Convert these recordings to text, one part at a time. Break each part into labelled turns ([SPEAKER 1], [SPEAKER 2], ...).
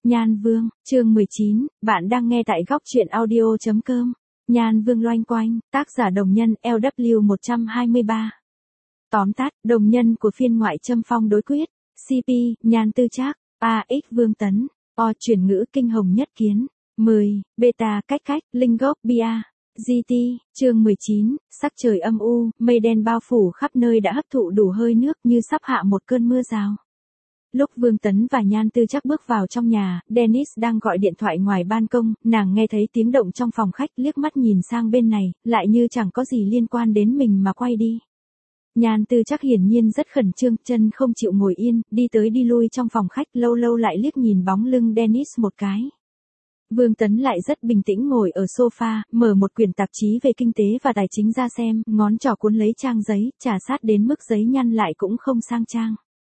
[SPEAKER 1] Nhan Vương, chương 19, bạn đang nghe tại góc truyện audio.com. Nhan Vương loanh quanh, tác giả đồng nhân LW 123. Tóm tắt, đồng nhân của phiên ngoại châm phong đối quyết, CP, Nhan Tư Trác, AX Vương Tấn, O chuyển ngữ kinh hồng nhất kiến, 10, beta cách, linh gốc bia. GT, chương 19, sắc trời âm u, mây đen bao phủ khắp nơi đã hấp thụ đủ hơi nước như sắp hạ một cơn mưa rào. Lúc Vương Tấn và Nhan Tư Trác bước vào trong nhà, Dennis đang gọi điện thoại ngoài ban công, nàng nghe thấy tiếng động trong phòng khách, liếc mắt nhìn sang bên này, lại như chẳng có gì liên quan đến mình mà quay đi. Nhan Tư Trác hiển nhiên rất khẩn trương, chân không chịu ngồi yên, đi tới đi lui trong phòng khách, lâu lâu lại liếc nhìn bóng lưng Dennis một cái. Vương Tấn lại rất bình tĩnh ngồi ở sofa, mở một quyển tạp chí về kinh tế và tài chính ra xem, ngón trỏ cuốn lấy trang giấy, chà sát đến mức giấy nhăn lại cũng không sang trang.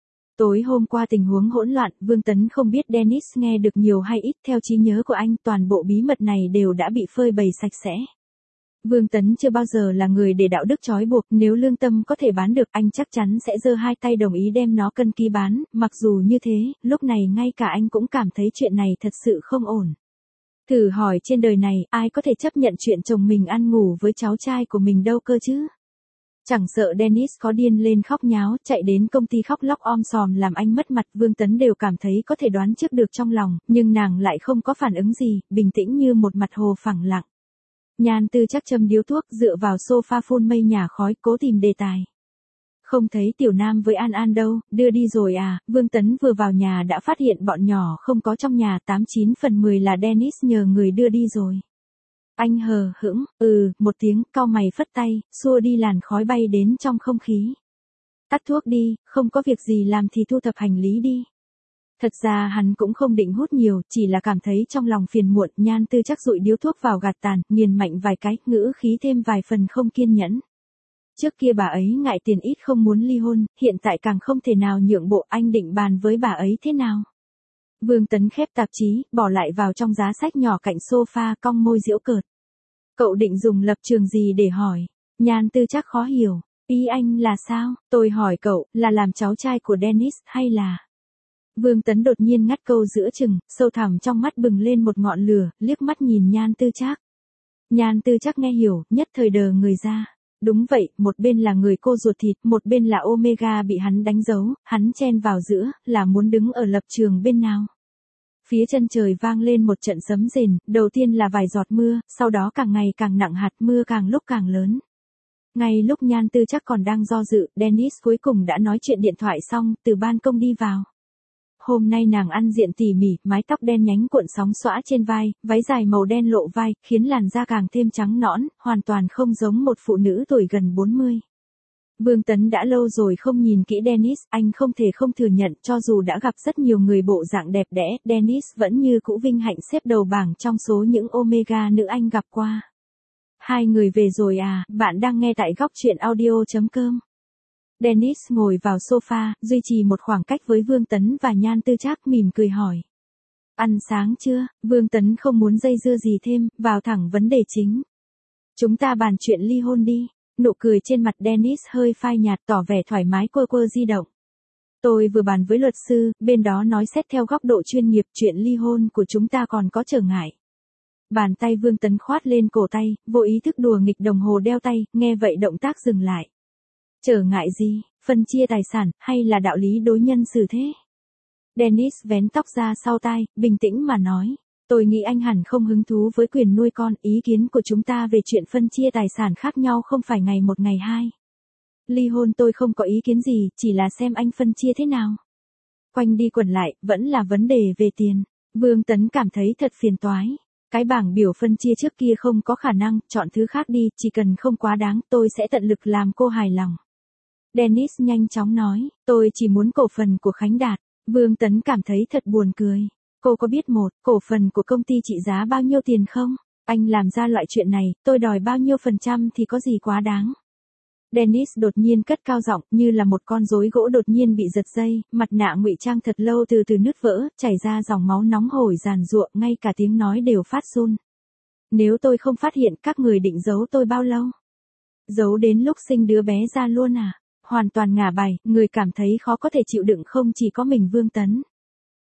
[SPEAKER 1] Tối hôm qua tình huống hỗn loạn, Vương Tấn không biết Dennis nghe được nhiều hay ít, theo trí nhớ của anh, toàn bộ bí mật này đều đã bị phơi bày sạch sẽ. Vương Tấn chưa bao giờ là người để đạo đức trói buộc, nếu lương tâm có thể bán được, anh chắc chắn sẽ giơ hai tay đồng ý đem nó cân ký bán, mặc dù như thế, lúc này ngay cả anh cũng cảm thấy chuyện này thật sự không ổn. Thử hỏi trên đời này, ai có thể chấp nhận chuyện chồng mình ăn ngủ với cháu trai của mình đâu cơ chứ? Chẳng sợ Dennis có điên lên khóc nháo, chạy đến công ty khóc lóc om sòm làm anh mất mặt, Vương Tấn đều cảm thấy có thể đoán trước được trong lòng, nhưng nàng lại không có phản ứng gì, bình tĩnh như một mặt hồ phẳng lặng. Nhan Tư Trác châm điếu thuốc, dựa vào sofa phun mây nhà khói, cố tìm đề tài. Không thấy Tiểu Nam với An An đâu, đưa đi rồi à? Vương Tấn vừa vào nhà đã phát hiện bọn nhỏ không có trong nhà, 89/10 là Dennis nhờ người đưa đi rồi. Anh hờ hững, một tiếng, cau mày phất tay, xua đi làn khói bay đến trong không khí. Tắt thuốc đi, không có việc gì làm thì thu thập hành lý đi. Thật ra hắn cũng không định hút nhiều, chỉ là cảm thấy trong lòng phiền muộn. Nhan Tư Trác dụi điếu thuốc vào gạt tàn, nghiền mạnh vài cái, ngữ khí thêm vài phần không kiên nhẫn. Trước kia bà ấy ngại tiền ít không muốn ly hôn, hiện tại càng không thể nào nhượng bộ, anh định bàn với bà ấy thế nào? Vương Tấn khép tạp chí, bỏ lại vào trong giá sách nhỏ cạnh sofa, cong môi giễu cợt. Cậu định dùng lập trường gì để hỏi? Nhan Tư Trác khó hiểu. Ý anh là sao? Tôi hỏi cậu, là làm cháu trai của Dennis, hay là... Vương Tấn đột nhiên ngắt câu giữa chừng, sâu thẳm trong mắt bừng lên một ngọn lửa, liếc mắt nhìn Nhan Tư Trác. Nhan Tư Trác nghe hiểu, nhất thời đờ người ra. Đúng vậy, một bên là người cô ruột thịt, một bên là Omega bị hắn đánh dấu, hắn chen vào giữa, là muốn đứng ở lập trường bên nào. Phía chân trời vang lên một trận sấm rền, đầu tiên là vài giọt mưa, sau đó càng ngày càng nặng hạt mưa càng lúc càng lớn. Ngay lúc Nhan Tư Trác còn đang do dự, Dennis cuối cùng đã nói chuyện điện thoại xong, từ ban công đi vào. Hôm nay nàng ăn diện tỉ mỉ, mái tóc đen nhánh cuộn sóng xõa trên vai, váy dài màu đen lộ vai, khiến làn da càng thêm trắng nõn, hoàn toàn không giống một phụ nữ tuổi gần 40. Vương Tấn đã lâu rồi không nhìn kỹ Dennis, anh không thể không thừa nhận, cho dù đã gặp rất nhiều người bộ dạng đẹp đẽ, Dennis vẫn như cũ vinh hạnh xếp đầu bảng trong số những Omega nữ anh gặp qua. Hai người về rồi à? Bạn đang nghe tại góc truyện audio.com. Dennis ngồi vào sofa, duy trì một khoảng cách với Vương Tấn và Nhan Tư Trác, mỉm cười hỏi. Ăn sáng chưa? Vương Tấn không muốn dây dưa gì thêm, vào thẳng vấn đề chính. Chúng ta bàn chuyện ly hôn đi. Nụ cười trên mặt Dennis hơi phai nhạt, tỏ vẻ thoải mái, quơ di động. Tôi vừa bàn với luật sư, bên đó nói xét theo góc độ chuyên nghiệp, chuyện ly hôn của chúng ta còn có trở ngại. Bàn tay Vương Tấn khoát lên cổ tay, vô ý thức đùa nghịch đồng hồ đeo tay, nghe vậy động tác dừng lại. Trở ngại gì? Phân chia tài sản, hay là đạo lý đối nhân xử thế? Dennis vén tóc ra sau tai, bình tĩnh mà nói. Tôi nghĩ anh hẳn không hứng thú với quyền nuôi con, ý kiến của chúng ta về chuyện phân chia tài sản khác nhau không phải ngày một ngày hai. Ly hôn tôi không có ý kiến gì, chỉ là xem anh phân chia thế nào. Quanh đi quẩn lại, vẫn là vấn đề về tiền. Vương Tấn cảm thấy thật phiền toái. Cái bảng biểu phân chia trước kia không có khả năng, chọn thứ khác đi, chỉ cần không quá đáng, tôi sẽ tận lực làm cô hài lòng. Dennis nhanh chóng nói, tôi chỉ muốn cổ phần của Khánh Đạt. Vương Tấn cảm thấy thật buồn cười. Cô có biết cổ phần của công ty trị giá bao nhiêu tiền không? Anh làm ra loại chuyện này, tôi đòi bao nhiêu % thì có gì quá đáng. Dennis đột nhiên cất cao giọng, như là một con rối gỗ đột nhiên bị giật dây, mặt nạ ngụy trang thật lâu từ từ nứt vỡ, chảy ra dòng máu nóng hổi giàn giụa, ngay cả tiếng nói đều phát run. Nếu tôi không phát hiện, các người định giấu tôi bao lâu? Giấu đến lúc sinh đứa bé ra luôn à? Hoàn toàn ngả bài, người cảm thấy khó có thể chịu đựng không chỉ có mình Vương Tấn.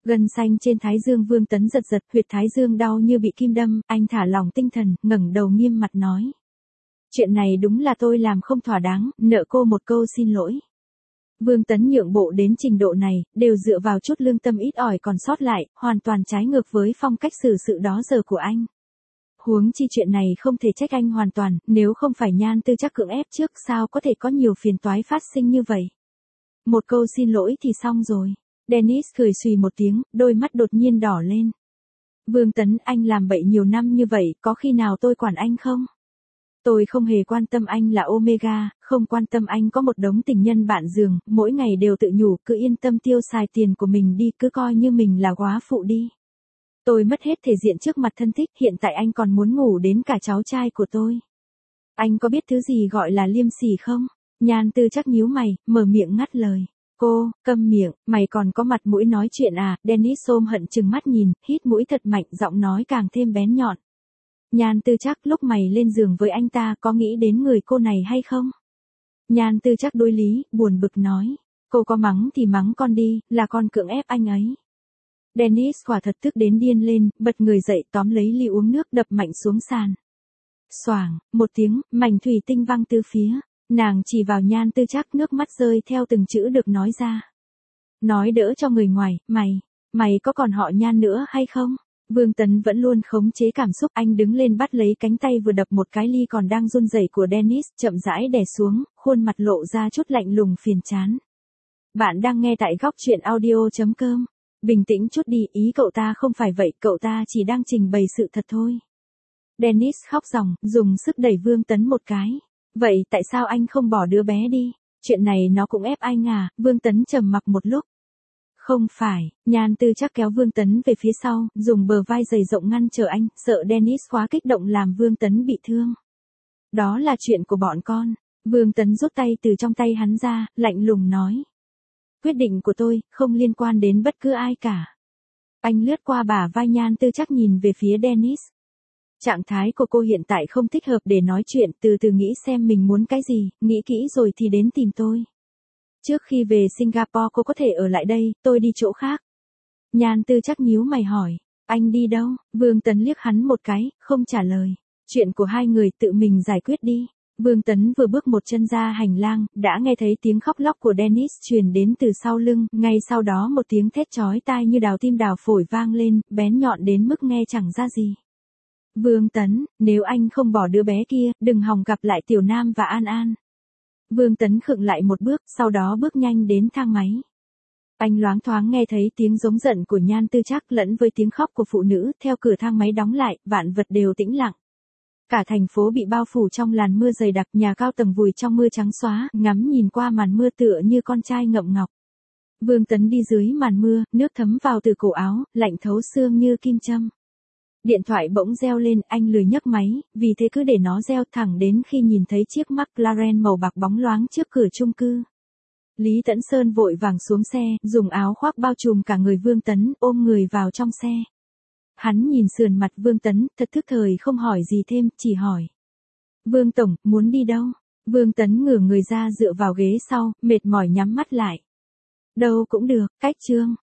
[SPEAKER 1] Gân xanh trên thái dương Vương Tấn giật giật, huyệt thái dương đau như bị kim đâm, anh thả lỏng tinh thần, ngẩng đầu nghiêm mặt nói. Chuyện này đúng là tôi làm không thỏa đáng, nợ cô một câu xin lỗi. Vương Tấn nhượng bộ đến trình độ này, đều dựa vào chút lương tâm ít ỏi còn sót lại, hoàn toàn trái ngược với phong cách xử sự đó giờ của anh. Huống chi chuyện này không thể trách anh hoàn toàn, nếu không phải Nhan Tư Trắc cưỡng ép trước sao có thể có nhiều phiền toái phát sinh như vậy. Một câu xin lỗi thì xong rồi. Dennis cười xùy một tiếng, đôi mắt đột nhiên đỏ lên. Vương Tấn, anh làm bậy nhiều năm như vậy, có khi nào tôi quản anh không? Tôi không hề quan tâm anh là Omega, không quan tâm anh có một đống tình nhân bạn giường, mỗi ngày đều tự nhủ cứ yên tâm tiêu xài tiền của mình đi, cứ coi như mình là góa phụ đi. Tôi mất hết thể diện trước mặt thân thích, hiện tại anh còn muốn ngủ đến cả cháu trai của tôi. Anh có biết thứ gì gọi là liêm sỉ không? Nhan Tư Trắc nhíu mày, mở miệng ngắt lời. Cô, câm miệng, mày còn có mặt mũi nói chuyện à? Dennis ôm hận chừng mắt nhìn, hít mũi thật mạnh, giọng nói càng thêm bén nhọn. Nhan Tư Trắc, lúc mày lên giường với anh ta có nghĩ đến người cô này hay không? Nhan Tư Trắc đối lý, buồn bực nói. Cô có mắng thì mắng con đi, là con cưỡng ép anh ấy. Dennis quả thật tức đến điên lên, bật người dậy tóm lấy ly uống nước đập mạnh xuống sàn. Xoảng, một tiếng, mảnh thủy tinh văng tứ phía. Nàng chỉ vào Nhan Tư Trắc, nước mắt rơi theo từng chữ được nói ra. Nói đỡ cho người ngoài, mày có còn họ Nhan nữa hay không? Vương Tấn vẫn luôn khống chế cảm xúc, anh đứng lên bắt lấy cánh tay vừa đập một cái ly còn đang run rẩy của Dennis, chậm rãi đè xuống, khuôn mặt lộ ra chút lạnh lùng phiền chán. Bạn đang nghe tại góc truyện audio.com. Bình tĩnh chút đi, ý cậu ta không phải vậy, cậu ta chỉ đang trình bày sự thật thôi. Dennis khóc ròng, dùng sức đẩy Vương Tấn một cái. Vậy tại sao anh không bỏ đứa bé đi? Chuyện này nó cũng ép anh à? Vương Tấn trầm mặc một lúc. Không phải, Nhan Tư Trắc kéo Vương Tấn về phía sau, dùng bờ vai dày rộng ngăn trở anh, sợ Dennis quá kích động làm Vương Tấn bị thương. Đó là chuyện của bọn con. Vương Tấn rút tay từ trong tay hắn ra, lạnh lùng nói. Quyết định của tôi, không liên quan đến bất cứ ai cả. Anh lướt qua bả vai Nhan Tư Trắc nhìn về phía Dennis. Trạng thái của cô hiện tại không thích hợp để nói chuyện, từ từ nghĩ xem mình muốn cái gì, nghĩ kỹ rồi thì đến tìm tôi. Trước khi về Singapore cô có thể ở lại đây, tôi đi chỗ khác. Nhan Tư Trắc nhíu mày hỏi, anh đi đâu? Vương Tấn liếc hắn một cái, không trả lời. Chuyện của hai người tự mình giải quyết đi. Vương Tấn vừa bước một chân ra hành lang, đã nghe thấy tiếng khóc lóc của Dennis truyền đến từ sau lưng, ngay sau đó một tiếng thét chói tai như đào tim đào phổi vang lên, bén nhọn đến mức nghe chẳng ra gì. Vương Tấn, nếu anh không bỏ đứa bé kia, đừng hòng gặp lại Tiểu Nam và An An. Vương Tấn khựng lại một bước, sau đó bước nhanh đến thang máy. Anh loáng thoáng nghe thấy tiếng giống giận của Nhan Tư Trắc lẫn với tiếng khóc của phụ nữ, theo cửa thang máy đóng lại, vạn vật đều tĩnh lặng. Cả thành phố bị bao phủ trong làn mưa dày đặc, nhà cao tầng vùi trong mưa trắng xóa, ngắm nhìn qua màn mưa tựa như con trai ngậm ngọc. Vương Tấn đi dưới màn mưa, nước thấm vào từ cổ áo, lạnh thấu xương như kim châm. Điện thoại bỗng reo lên, anh lười nhấc máy, vì thế cứ để nó reo thẳng đến khi nhìn thấy chiếc McLaren màu bạc bóng loáng trước cửa chung cư. Lý Tẫn Sơn vội vàng xuống xe, dùng áo khoác bao trùm cả người Vương Tấn, ôm người vào trong xe. Hắn nhìn sườn mặt Vương Tấn, thật thức thời không hỏi gì thêm, chỉ hỏi. Vương Tổng, muốn đi đâu? Vương Tấn ngửa người ra dựa vào ghế sau, mệt mỏi nhắm mắt lại. Đâu cũng được, cách Trương.